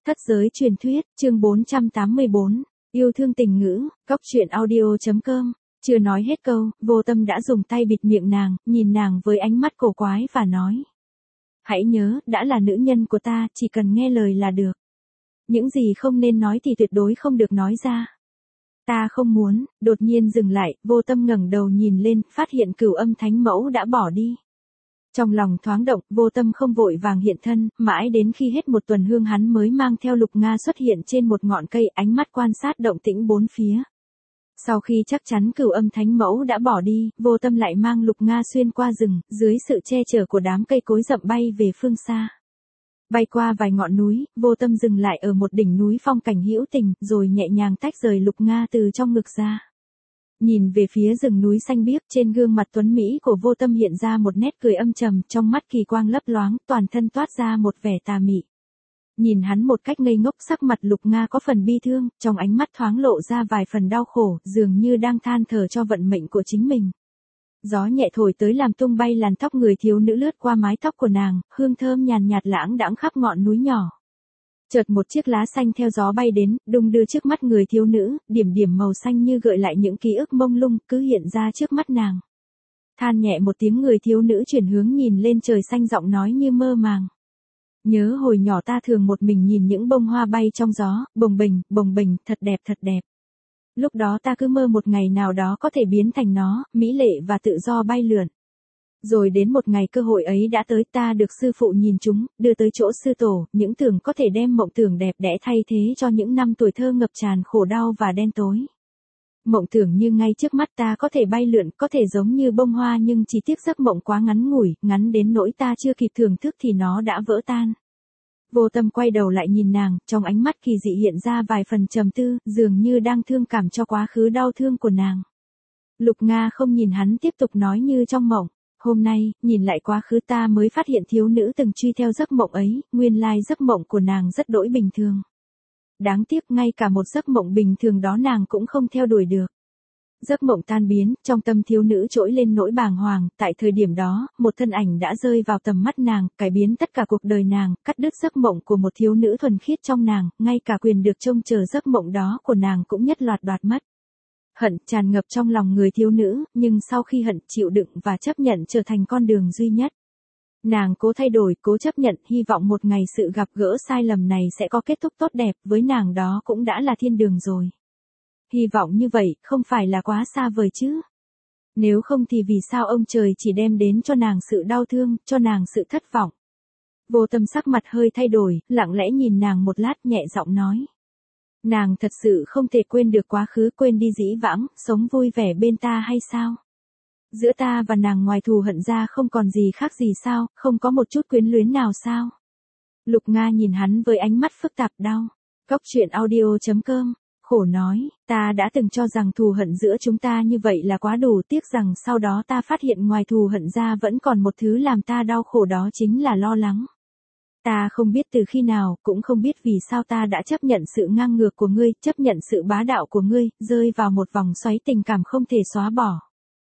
Thất giới truyền thuyết, chương 484, yêu thương tình ngữ, Cóc truyện audio.com. Chưa nói hết câu, Vô Tâm đã dùng tay bịt miệng nàng, nhìn nàng với ánh mắt cổ quái và nói. Hãy nhớ, đã là nữ nhân của ta, chỉ cần nghe lời là được. Những gì không nên nói thì tuyệt đối không được nói ra. Ta không muốn, đột nhiên dừng lại, Vô Tâm ngẩng đầu nhìn lên, phát hiện Cửu Âm Thánh Mẫu đã bỏ đi. Trong lòng thoáng động, Vô Tâm không vội vàng hiện thân, mãi đến khi hết một tuần hương hắn mới mang theo Lục Nga xuất hiện trên một ngọn cây, ánh mắt quan sát động tĩnh bốn phía. Sau khi chắc chắn Cửu Âm Thánh Mẫu đã bỏ đi, Vô Tâm lại mang Lục Nga xuyên qua rừng, dưới sự che chở của đám cây cối rậm bay về phương xa. Bay qua vài ngọn núi, Vô Tâm dừng lại ở một đỉnh núi phong cảnh hữu tình, rồi nhẹ nhàng tách rời Lục Nga từ trong ngực ra. Nhìn về phía rừng núi xanh biếc, trên gương mặt tuấn mỹ của Vô Tâm hiện ra một nét cười âm trầm, trong mắt kỳ quang lấp loáng, toàn thân toát ra một vẻ tà mị. Nhìn hắn một cách ngây ngốc, sắc mặt Lục Nga có phần bi thương, trong ánh mắt thoáng lộ ra vài phần đau khổ, dường như đang than thở cho vận mệnh của chính mình. Gió nhẹ thổi tới làm tung bay làn tóc người thiếu nữ lướt qua mái tóc của nàng, hương thơm nhàn nhạt lãng đãng khắp ngọn núi nhỏ. Chợt một chiếc lá xanh theo gió bay đến, đung đưa trước mắt người thiếu nữ, điểm điểm màu xanh như gợi lại những ký ức mông lung, cứ hiện ra trước mắt nàng. Than nhẹ một tiếng, người thiếu nữ chuyển hướng nhìn lên trời xanh, giọng nói như mơ màng. Nhớ hồi nhỏ ta thường một mình nhìn những bông hoa bay trong gió, bồng bềnh, thật đẹp. Lúc đó ta cứ mơ một ngày nào đó có thể biến thành nó, mỹ lệ và tự do bay lượn. Rồi đến một ngày cơ hội ấy đã tới, ta được sư phụ nhìn chúng, đưa tới chỗ sư tổ, những tưởng có thể đem mộng tưởng đẹp đẽ thay thế cho những năm tuổi thơ ngập tràn khổ đau và đen tối. Mộng tưởng như ngay trước mắt ta có thể bay lượn, có thể giống như bông hoa, nhưng chỉ tiếc giấc mộng quá ngắn ngủi, ngắn đến nỗi ta chưa kịp thưởng thức thì nó đã vỡ tan. Vô Tâm quay đầu lại nhìn nàng, trong ánh mắt kỳ dị hiện ra vài phần trầm tư, dường như đang thương cảm cho quá khứ đau thương của nàng. Lục Nga không nhìn hắn, tiếp tục nói như trong mộng. Hôm nay, nhìn lại quá khứ ta mới phát hiện thiếu nữ từng truy theo giấc mộng ấy, nguyên lai giấc mộng của nàng rất đỗi bình thường. Đáng tiếc ngay cả một giấc mộng bình thường đó nàng cũng không theo đuổi được. Giấc mộng tan biến, trong tâm thiếu nữ trỗi lên nỗi bàng hoàng, tại thời điểm đó, một thân ảnh đã rơi vào tầm mắt nàng, cải biến tất cả cuộc đời nàng, cắt đứt giấc mộng của một thiếu nữ thuần khiết trong nàng, ngay cả quyền được trông chờ giấc mộng đó của nàng cũng nhất loạt đoạt mất. Hận tràn ngập trong lòng người thiếu nữ, nhưng sau khi hận chịu đựng và chấp nhận trở thành con đường duy nhất. Nàng cố thay đổi, cố chấp nhận, hy vọng một ngày sự gặp gỡ sai lầm này sẽ có kết thúc tốt đẹp, với nàng đó cũng đã là thiên đường rồi. Hy vọng như vậy, không phải là quá xa vời chứ. Nếu không thì vì sao ông trời chỉ đem đến cho nàng sự đau thương, cho nàng sự thất vọng. Vô Tâm sắc mặt hơi thay đổi, lặng lẽ nhìn nàng một lát, nhẹ giọng nói. Nàng thật sự không thể quên được quá khứ, quên đi dĩ vãng, sống vui vẻ bên ta hay sao? Giữa ta và nàng ngoài thù hận ra không còn gì khác gì sao, không có một chút quyến luyến nào sao? Lục Nga nhìn hắn với ánh mắt phức tạp đau. Cóc truyện audio.com, khổ nói, ta đã từng cho rằng thù hận giữa chúng ta như vậy là quá đủ, tiếc rằng sau đó ta phát hiện ngoài thù hận ra vẫn còn một thứ làm ta đau khổ, đó chính là lo lắng. Ta không biết từ khi nào, cũng không biết vì sao ta đã chấp nhận sự ngang ngược của ngươi, chấp nhận sự bá đạo của ngươi, rơi vào một vòng xoáy tình cảm không thể xóa bỏ.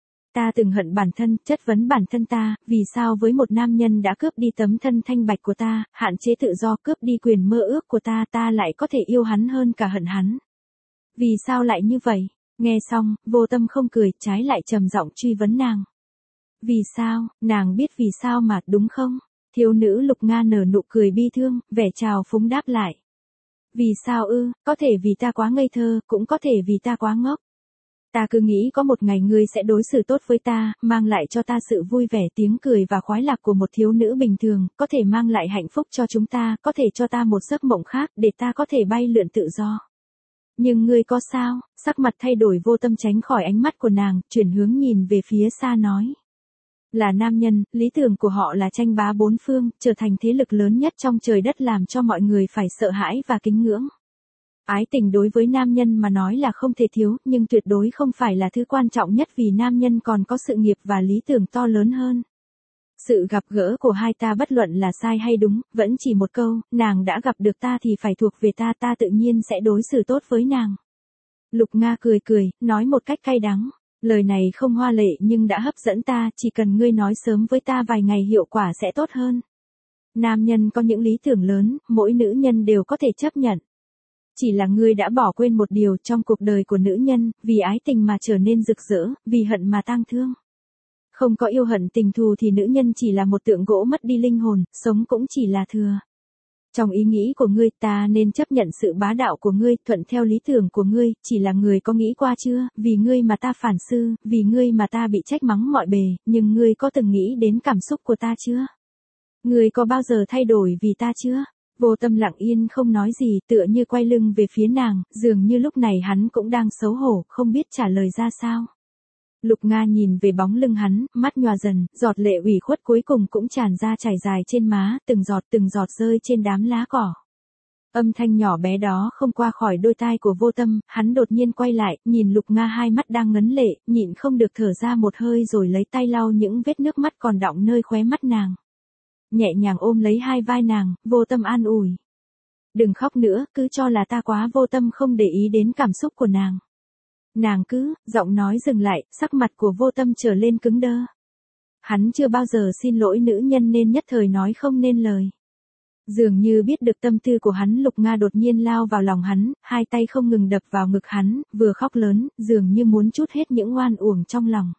Ta từng hận bản thân, chất vấn bản thân ta, vì sao với một nam nhân đã cướp đi tấm thân thanh bạch của ta, hạn chế tự do, cướp đi quyền mơ ước của ta, ta lại có thể yêu hắn hơn cả hận hắn. Vì sao lại như vậy? Nghe xong, Vô Tâm không cười, trái lại trầm giọng truy vấn nàng. Vì sao? Nàng biết vì sao mà, đúng không? Thiếu nữ Lục Nga nở nụ cười bi thương, vẻ trào phúng đáp lại. Vì sao ư? Có thể vì ta quá ngây thơ, cũng có thể vì ta quá ngốc. Ta cứ nghĩ có một ngày ngươi sẽ đối xử tốt với ta, mang lại cho ta sự vui vẻ, tiếng cười và khoái lạc của một thiếu nữ bình thường, có thể mang lại hạnh phúc cho chúng ta, có thể cho ta một giấc mộng khác, để ta có thể bay lượn tự do. Nhưng ngươi có sao? Sắc mặt thay đổi, Vô Tâm tránh khỏi ánh mắt của nàng, chuyển hướng nhìn về phía xa nói. Là nam nhân, lý tưởng của họ là tranh bá bốn phương, trở thành thế lực lớn nhất trong trời đất, làm cho mọi người phải sợ hãi và kính ngưỡng. Ái tình đối với nam nhân mà nói là không thể thiếu, nhưng tuyệt đối không phải là thứ quan trọng nhất, vì nam nhân còn có sự nghiệp và lý tưởng to lớn hơn. Sự gặp gỡ của hai ta bất luận là sai hay đúng, vẫn chỉ một câu, nàng đã gặp được ta thì phải thuộc về ta, ta tự nhiên sẽ đối xử tốt với nàng. Lục Nga cười, nói một cách cay đắng. Lời này không hoa lệ nhưng đã hấp dẫn ta, chỉ cần ngươi nói sớm với ta vài ngày hiệu quả sẽ tốt hơn. Nam nhân có những lý tưởng lớn, mỗi nữ nhân đều có thể chấp nhận. Chỉ là ngươi đã bỏ quên một điều trong cuộc đời của nữ nhân, vì ái tình mà trở nên rực rỡ, vì hận mà tang thương. Không có yêu hận tình thù thì nữ nhân chỉ là một tượng gỗ mất đi linh hồn, sống cũng chỉ là thừa. Trong ý nghĩ của ngươi ta nên chấp nhận sự bá đạo của ngươi, thuận theo lý tưởng của ngươi, chỉ là người có nghĩ qua chưa, vì ngươi mà ta phản sư, vì ngươi mà ta bị trách mắng mọi bề, nhưng ngươi có từng nghĩ đến cảm xúc của ta chưa? Ngươi có bao giờ thay đổi vì ta chưa? Vô Tâm lặng yên không nói gì, tựa như quay lưng về phía nàng, dường như lúc này hắn cũng đang xấu hổ, không biết trả lời ra sao. Lục Nga nhìn về bóng lưng hắn, mắt nhòa dần, giọt lệ ủy khuất cuối cùng cũng tràn ra chảy dài trên má, từng giọt rơi trên đám lá cỏ. Âm thanh nhỏ bé đó không qua khỏi đôi tai của Vô Tâm, hắn đột nhiên quay lại, nhìn Lục Nga hai mắt đang ngấn lệ, nhịn không được thở ra một hơi rồi lấy tay lau những vết nước mắt còn đọng nơi khóe mắt nàng. Nhẹ nhàng ôm lấy hai vai nàng, Vô Tâm an ủi. Đừng khóc nữa, cứ cho là ta quá vô tâm không để ý đến cảm xúc của nàng. Nàng cứ, giọng nói dừng lại, sắc mặt của Vô Tâm trở lên cứng đơ. Hắn chưa bao giờ xin lỗi nữ nhân nên nhất thời nói không nên lời. Dường như biết được tâm tư của hắn, Lục Nga đột nhiên lao vào lòng hắn, hai tay không ngừng đập vào ngực hắn, vừa khóc lớn, dường như muốn trút hết những oan uổng trong lòng.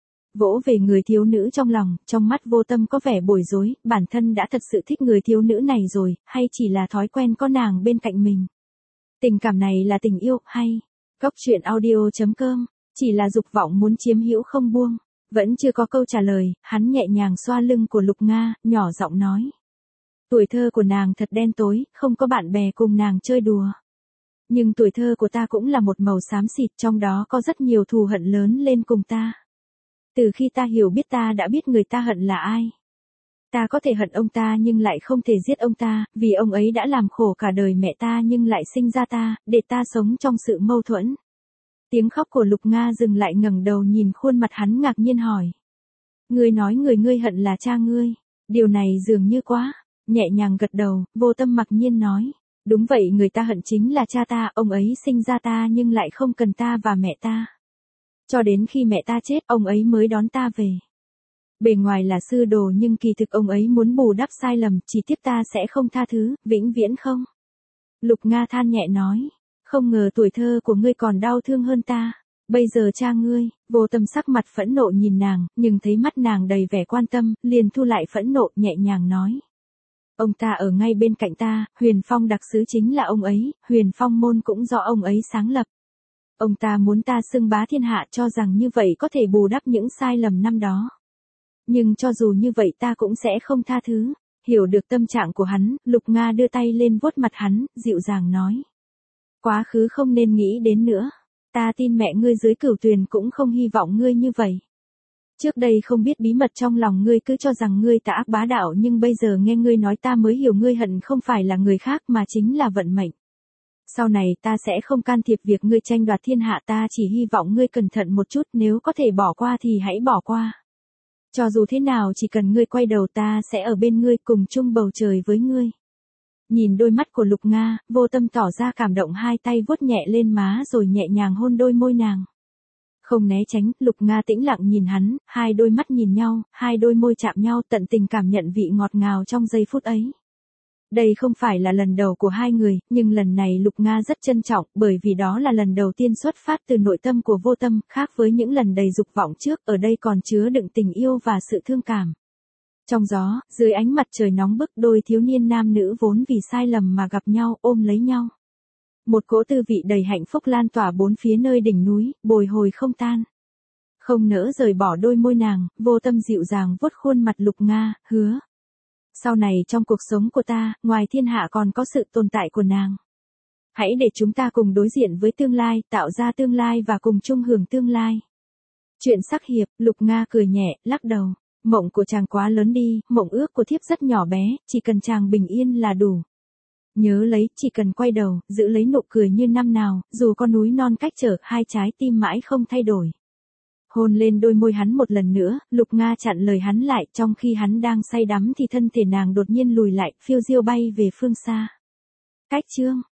Vỗ về người thiếu nữ trong lòng, trong mắt Vô Tâm có vẻ bối rối, bản thân đã thật sự thích người thiếu nữ này rồi, hay chỉ là thói quen có nàng bên cạnh mình. Tình cảm này là tình yêu, hay Cóc truyện audio.com, chỉ là dục vọng muốn chiếm hữu không buông. Vẫn chưa có câu trả lời, hắn nhẹ nhàng xoa lưng của Lục Nga, nhỏ giọng nói. Tuổi thơ của nàng thật đen tối, không có bạn bè cùng nàng chơi đùa. Nhưng tuổi thơ của ta cũng là một màu xám xịt, trong đó có rất nhiều thù hận lớn lên cùng ta. Từ khi ta hiểu biết ta đã biết người ta hận là ai. Ta có thể hận ông ta nhưng lại không thể giết ông ta, vì ông ấy đã làm khổ cả đời mẹ ta nhưng lại sinh ra ta, để ta sống trong sự mâu thuẫn. Tiếng khóc của Lục Nga dừng lại, ngẩng đầu nhìn khuôn mặt hắn ngạc nhiên hỏi. Ngươi nói người ngươi hận là cha ngươi, điều này dường như quá. Nhẹ nhàng gật đầu, Vô Tâm mặc nhiên nói. Đúng vậy, người ta hận chính là cha ta, ông ấy sinh ra ta nhưng lại không cần ta và mẹ ta. Cho đến khi mẹ ta chết, ông ấy mới đón ta về. Bề ngoài là sư đồ nhưng kỳ thực ông ấy muốn bù đắp sai lầm, chỉ tiếc ta sẽ không tha thứ, vĩnh viễn không. Lục Nga than nhẹ nói, không ngờ tuổi thơ của ngươi còn đau thương hơn ta. Bây giờ cha ngươi, Vô Tâm sắc mặt phẫn nộ nhìn nàng, nhưng thấy mắt nàng đầy vẻ quan tâm, liền thu lại phẫn nộ, nhẹ nhàng nói. Ông ta ở ngay bên cạnh ta, Huyền Phong đặc sứ chính là ông ấy, Huyền Phong môn cũng do ông ấy sáng lập. Ông ta muốn ta xưng bá thiên hạ, cho rằng như vậy có thể bù đắp những sai lầm năm đó. Nhưng cho dù như vậy ta cũng sẽ không tha thứ. Hiểu được tâm trạng của hắn, Lục Nga đưa tay lên vuốt mặt hắn, dịu dàng nói. Quá khứ không nên nghĩ đến nữa. Ta tin mẹ ngươi dưới Cửu Tuyền cũng không hy vọng ngươi như vậy. Trước đây không biết bí mật trong lòng ngươi, cứ cho rằng ngươi tà ác bá đạo, nhưng bây giờ nghe ngươi nói ta mới hiểu ngươi hận không phải là người khác mà chính là vận mệnh. Sau này ta sẽ không can thiệp việc ngươi tranh đoạt thiên hạ, ta chỉ hy vọng ngươi cẩn thận một chút, nếu có thể bỏ qua thì hãy bỏ qua. Cho dù thế nào chỉ cần ngươi quay đầu ta sẽ ở bên ngươi, cùng chung bầu trời với ngươi. Nhìn đôi mắt của Lục Nga, Vô Tâm tỏ ra cảm động, hai tay vuốt nhẹ lên má rồi nhẹ nhàng hôn đôi môi nàng. Không né tránh, Lục Nga tĩnh lặng nhìn hắn, hai đôi mắt nhìn nhau, hai đôi môi chạm nhau, tận tình cảm nhận vị ngọt ngào trong giây phút ấy. Đây không phải là lần đầu của hai người, nhưng lần này Lục Nga rất trân trọng, bởi vì đó là lần đầu tiên xuất phát từ nội tâm của Vô Tâm, khác với những lần đầy dục vọng trước, ở đây còn chứa đựng tình yêu và sự thương cảm. Trong gió, dưới ánh mặt trời nóng bức, đôi thiếu niên nam nữ vốn vì sai lầm mà gặp nhau, ôm lấy nhau. Một cỗ tư vị đầy hạnh phúc lan tỏa bốn phía nơi đỉnh núi, bồi hồi không tan. Không nỡ rời bỏ đôi môi nàng, Vô Tâm dịu dàng vuốt khuôn mặt Lục Nga, hứa. Sau này trong cuộc sống của ta, ngoài thiên hạ còn có sự tồn tại của nàng. Hãy để chúng ta cùng đối diện với tương lai, tạo ra tương lai và cùng chung hưởng tương lai. Chuyện sắc hiệp, Lục Nga cười nhẹ, lắc đầu. Mộng của chàng quá lớn đi, mộng ước của thiếp rất nhỏ bé, chỉ cần chàng bình yên là đủ. Nhớ lấy, chỉ cần quay đầu, giữ lấy nụ cười như năm nào, dù có núi non cách trở, hai trái tim mãi không thay đổi. Hôn lên đôi môi hắn một lần nữa, Lục Nga chặn lời hắn lại, trong khi hắn đang say đắm thì thân thể nàng đột nhiên lùi lại, phiêu diêu bay về phương xa. Cách chương